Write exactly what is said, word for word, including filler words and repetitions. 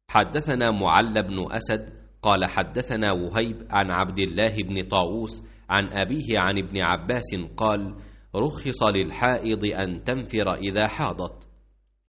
حدثنا معل بن أسد قال حدثنا وهيب عن عبد الله بن طاووس عن أبيه عن ابن عباس قال: رخص للحائض أن تنفر إذا حاضت.